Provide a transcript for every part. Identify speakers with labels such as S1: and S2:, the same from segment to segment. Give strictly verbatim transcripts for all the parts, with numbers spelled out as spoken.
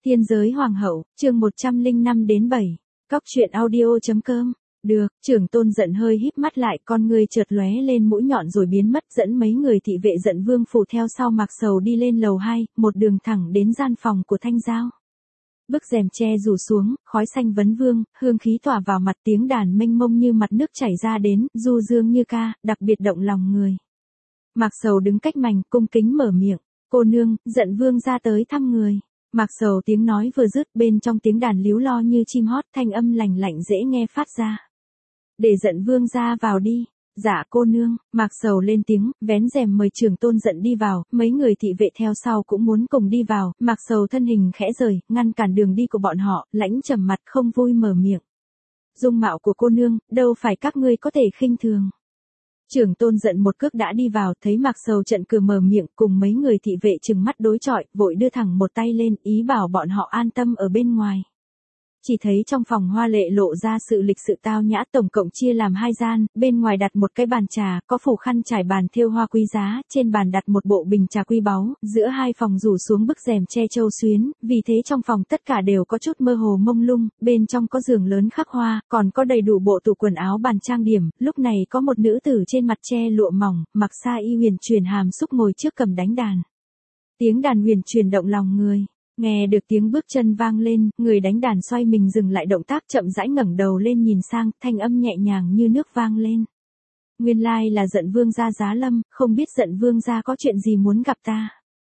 S1: Thiên giới hoàng hậu, chương một trăm lẻ năm đến bảy. Cóc truyện audio.com. Được, trưởng tôn giận hơi híp mắt lại, con ngươi chợt lóe lên mũi nhọn rồi biến mất, dẫn mấy người thị vệ giận vương phủ theo sau Mạc Sầu đi lên lầu hai, một đường thẳng đến gian phòng của Thanh Giao. Bức rèm che rủ xuống, khói xanh vấn vương, hương khí tỏa vào mặt, tiếng đàn mênh mông như mặt nước chảy ra đến, du dương như ca, đặc biệt động lòng người. Mạc Sầu đứng cách mảnh, cung kính mở miệng, cô nương, giận vương ra tới thăm người. Mạc Sầu tiếng nói vừa dứt, bên trong tiếng đàn líu lo như chim hót, thanh âm lành lạnh dễ nghe phát ra. Để giận vương ra vào đi. Dạ cô nương. Mạc Sầu lên tiếng, vén rèm mời trưởng tôn giận đi vào, mấy người thị vệ theo sau cũng muốn cùng đi vào, Mạc Sầu thân hình khẽ rời, ngăn cản đường đi của bọn họ, lãnh trầm mặt không vui mở miệng. Dung mạo của cô nương, đâu phải các ngươi có thể khinh thường. Trưởng tôn giận một cước đã đi vào, thấy Mạc Sầu trận cửa mở miệng, cùng mấy người thị vệ trừng mắt đối chọi, vội đưa thẳng một tay lên, ý bảo bọn họ an tâm ở bên ngoài. Chỉ thấy trong phòng hoa lệ lộ ra sự lịch sự tao nhã, tổng cộng chia làm hai gian, bên ngoài đặt một cái bàn trà, có phủ khăn trải bàn thêu hoa quý giá, trên bàn đặt một bộ bình trà quý báu, giữa hai phòng rủ xuống bức rèm che châu xuyến, vì thế trong phòng tất cả đều có chút mơ hồ mông lung, bên trong có giường lớn khắc hoa, còn có đầy đủ bộ tủ quần áo bàn trang điểm, lúc này có một nữ tử trên mặt che lụa mỏng, mặc sa y huyền truyền hàm xúc ngồi trước cầm đánh đàn. Tiếng đàn huyền truyền động lòng người. Nghe được tiếng bước chân vang lên, người đánh đàn xoay mình dừng lại động tác, chậm rãi ngẩng đầu lên nhìn sang, thanh âm nhẹ nhàng như nước vang lên. Nguyên lai là giận vương gia Giá Lâm, không biết giận vương gia có chuyện gì muốn gặp ta.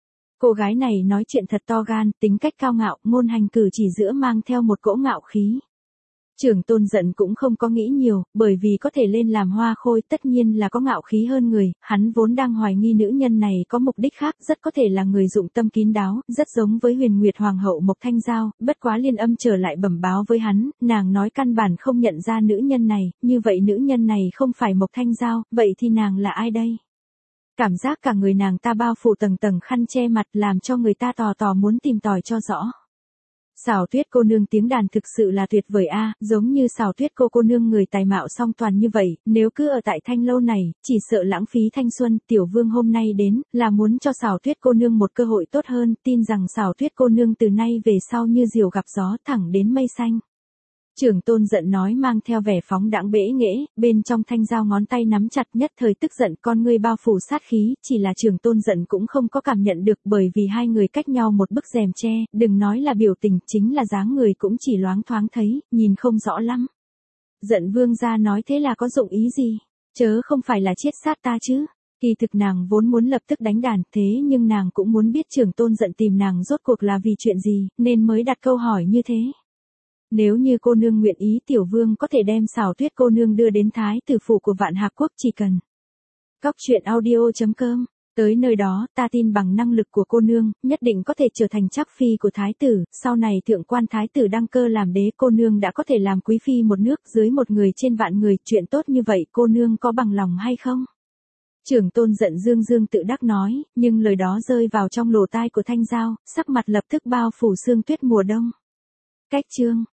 S1: Cô gái này nói chuyện thật to gan, tính cách cao ngạo, ngôn hành cử chỉ giữa mang theo một cỗ ngạo khí. Trưởng tôn giận cũng không có nghĩ nhiều, bởi vì có thể lên làm hoa khôi tất nhiên là có ngạo khí hơn người, hắn vốn đang hoài nghi nữ nhân này có mục đích khác, rất có thể là người dụng tâm kín đáo, rất giống với Huyền Nguyệt Hoàng hậu Mộc Thanh Giao, bất quá Liên Âm trở lại bẩm báo với hắn, nàng nói căn bản không nhận ra nữ nhân này, như vậy nữ nhân này không phải Mộc Thanh Giao, vậy thì nàng là ai đây? Cảm giác cả người nàng ta bao phủ tầng tầng khăn che mặt làm cho người ta tò tò muốn tìm tòi cho rõ. Xảo Tuyết cô nương tiếng đàn thực sự là tuyệt vời a, à, giống như Xảo Tuyết cô cô nương người tài mạo song toàn như vậy, nếu cứ ở tại Thanh lâu này, chỉ sợ lãng phí thanh xuân, tiểu vương hôm nay đến, là muốn cho Xảo Tuyết cô nương một cơ hội tốt hơn, tin rằng Xảo Tuyết cô nương từ nay về sau như diều gặp gió thẳng đến mây xanh. Trưởng tôn giận nói mang theo vẻ phóng đãng bẽ nghễ, bên trong Thanh Giao ngón tay nắm chặt, nhất thời tức giận, con ngươi bao phủ sát khí, chỉ là trưởng tôn giận cũng không có cảm nhận được, bởi vì hai người cách nhau một bức rèm che, đừng nói là biểu tình, chính là dáng người cũng chỉ loáng thoáng thấy, nhìn không rõ lắm. Giận vương gia nói thế là có dụng ý gì? Chớ không phải là chiết sát ta chứ? Kỳ thực nàng vốn muốn lập tức đánh đàn, thế nhưng nàng cũng muốn biết trưởng tôn giận tìm nàng rốt cuộc là vì chuyện gì, nên mới đặt câu hỏi như thế. Nếu như cô nương nguyện ý, tiểu vương có thể đem Xảo Tuyết cô nương đưa đến thái tử phủ của Vạn Hạc quốc chỉ cần. Cóc truyện audio.com. Tới nơi đó, ta tin bằng năng lực của cô nương, nhất định có thể trở thành trác phi của thái tử, sau này thượng quan thái tử đăng cơ làm đế, cô nương đã có thể làm quý phi một nước dưới một người trên vạn người, chuyện tốt như vậy cô nương có bằng lòng hay không? Trưởng tôn giận dương dương tự đắc nói, nhưng lời đó rơi vào trong lỗ tai của Thanh Giao, sắc mặt lập tức bao phủ sương tuyết mùa đông. Cách chương